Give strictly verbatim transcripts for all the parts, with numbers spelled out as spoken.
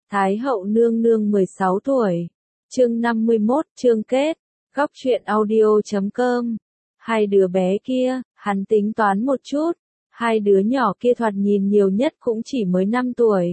Thái hậu nương nương mười sáu tuổi. Chương năm mươi mốt, chương kết. Góc truyện audio chấm com. Hai đứa bé kia, hắn tính toán một chút, hai đứa nhỏ kia thoạt nhìn nhiều nhất cũng chỉ mới năm tuổi.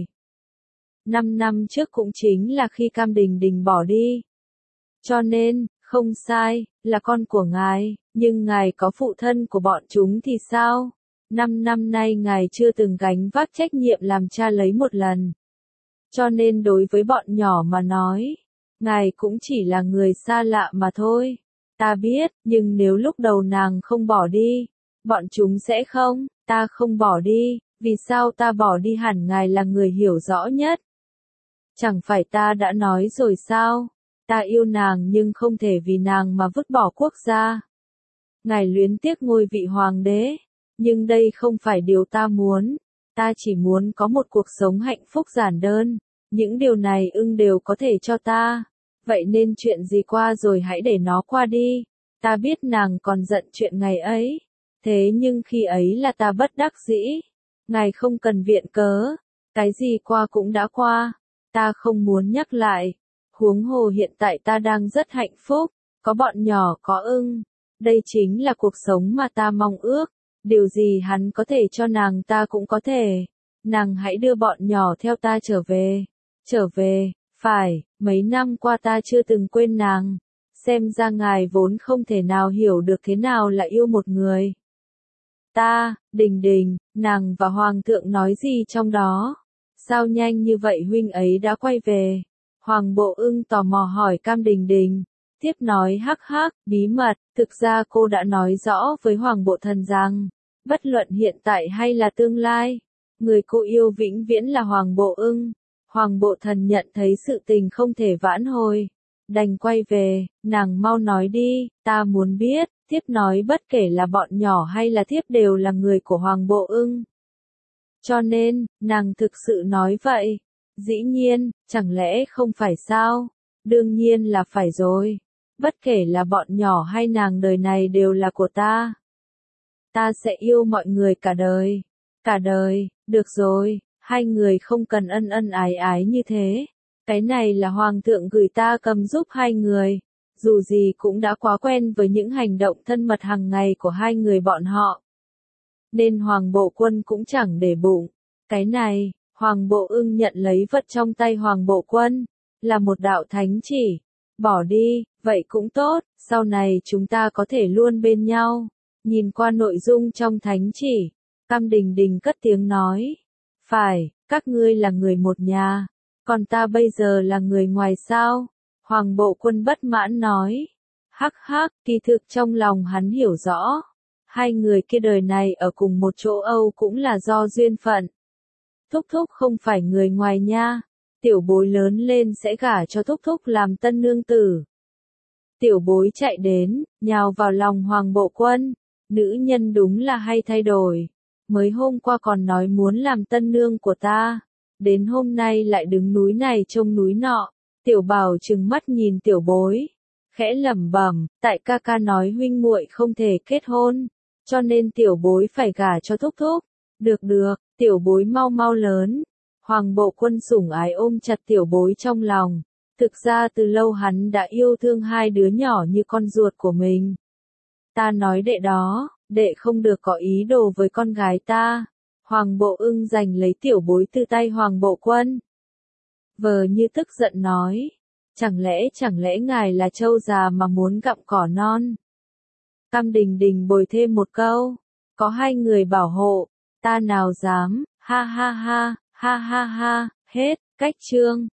Năm năm trước cũng chính là khi Cam Đình Đình bỏ đi. Cho nên, không sai, là con của ngài, nhưng ngài có phụ thân của bọn chúng thì sao? Năm năm nay ngài chưa từng gánh vác trách nhiệm làm cha lấy một lần. Cho nên đối với bọn nhỏ mà nói, ngài cũng chỉ là người xa lạ mà thôi. Ta biết, nhưng nếu lúc đầu nàng không bỏ đi, bọn chúng sẽ không, ta không bỏ đi, vì sao ta bỏ đi hẳn ngài là người hiểu rõ nhất. Chẳng phải ta đã nói rồi sao, ta yêu nàng nhưng không thể vì nàng mà vứt bỏ quốc gia. Ngài luyến tiếc ngôi vị hoàng đế, nhưng đây không phải điều ta muốn, ta chỉ muốn có một cuộc sống hạnh phúc giản đơn, những điều này ưng đều có thể cho ta. Vậy nên chuyện gì qua rồi hãy để nó qua đi. Ta biết nàng còn giận chuyện ngày ấy. Thế nhưng khi ấy là ta bất đắc dĩ. Ngài không cần viện cớ. Cái gì qua cũng đã qua. Ta không muốn nhắc lại. Huống hồ hiện tại ta đang rất hạnh phúc. Có bọn nhỏ có ưng. Đây chính là cuộc sống mà ta mong ước. Điều gì hắn có thể cho nàng ta cũng có thể. Nàng hãy đưa bọn nhỏ theo ta trở về. Trở về. Phải, mấy năm qua ta chưa từng quên nàng. Xem ra ngài vốn không thể nào hiểu được thế nào là yêu một người. Ta, Đình Đình, nàng và Hoàng thượng nói gì trong đó? Sao nhanh như vậy huynh ấy đã quay về? Hoàng Bộ Ưng tò mò hỏi Cam Đình Đình. Tiếp nói hắc hắc, bí mật, thực ra cô đã nói rõ với Hoàng Bộ Thần rằng, bất luận hiện tại hay là tương lai, người cô yêu vĩnh viễn là Hoàng Bộ Ưng. Hoàng Bộ Thần nhận thấy sự tình không thể vãn hồi, đành quay về, nàng mau nói đi, ta muốn biết, thiếp nói bất kể là bọn nhỏ hay là thiếp đều là người của Hoàng Bộ Ưng. Cho nên, nàng thực sự nói vậy, dĩ nhiên, chẳng lẽ không phải sao, đương nhiên là phải rồi, bất kể là bọn nhỏ hay nàng đời này đều là của ta. Ta sẽ yêu mọi người cả đời, cả đời, được rồi. Hai người không cần ân ân ái ái như thế. Cái này là hoàng thượng gửi ta cầm giúp hai người. Dù gì cũng đã quá quen với những hành động thân mật hàng ngày của hai người bọn họ. Nên Hoàng Bộ Quân cũng chẳng để bụng. Cái này, Hoàng Bộ Ưng nhận lấy vật trong tay Hoàng Bộ Quân. Là một đạo thánh chỉ. Bỏ đi, vậy cũng tốt. Sau này chúng ta có thể luôn bên nhau. Nhìn qua nội dung trong thánh chỉ. Cam Đình Đình cất tiếng nói. Phải, các ngươi là người một nhà, còn ta bây giờ là người ngoài sao? Hoàng Bộ Quân bất mãn nói. Hắc hắc, kỳ thực trong lòng hắn hiểu rõ. Hai người kia đời này ở cùng một chỗ Âu cũng là do duyên phận. Thúc Thúc không phải người ngoài nha. Tiểu bối lớn lên sẽ gả cho Thúc Thúc làm tân nương tử. Tiểu bối chạy đến, nhào vào lòng Hoàng Bộ Quân. Nữ nhân đúng là hay thay đổi. Mới hôm qua còn nói muốn làm tân nương của ta, đến hôm nay lại đứng núi này trông núi nọ. Tiểu Bảo trừng mắt nhìn tiểu bối, khẽ lẩm bẩm, tại ca ca nói huynh muội không thể kết hôn, cho nên tiểu bối phải gả cho Thúc Thúc. Được được, tiểu bối mau mau lớn. Hoàng Bộ Quân sủng ái ôm chặt tiểu bối trong lòng. Thực ra từ lâu hắn đã yêu thương hai đứa nhỏ như con ruột của mình. Ta nói đệ đó. Đệ không được có ý đồ với con gái ta. Hoàng Bộ Ưng giành lấy tiểu bối từ tay Hoàng Bộ Quân. Vờ như tức giận nói. Chẳng lẽ chẳng lẽ ngài là trâu già mà muốn gặm cỏ non. Cam Đình Đình bồi thêm một câu. Có hai người bảo hộ. Ta nào dám, ha ha ha, ha ha ha, hết, cách chương.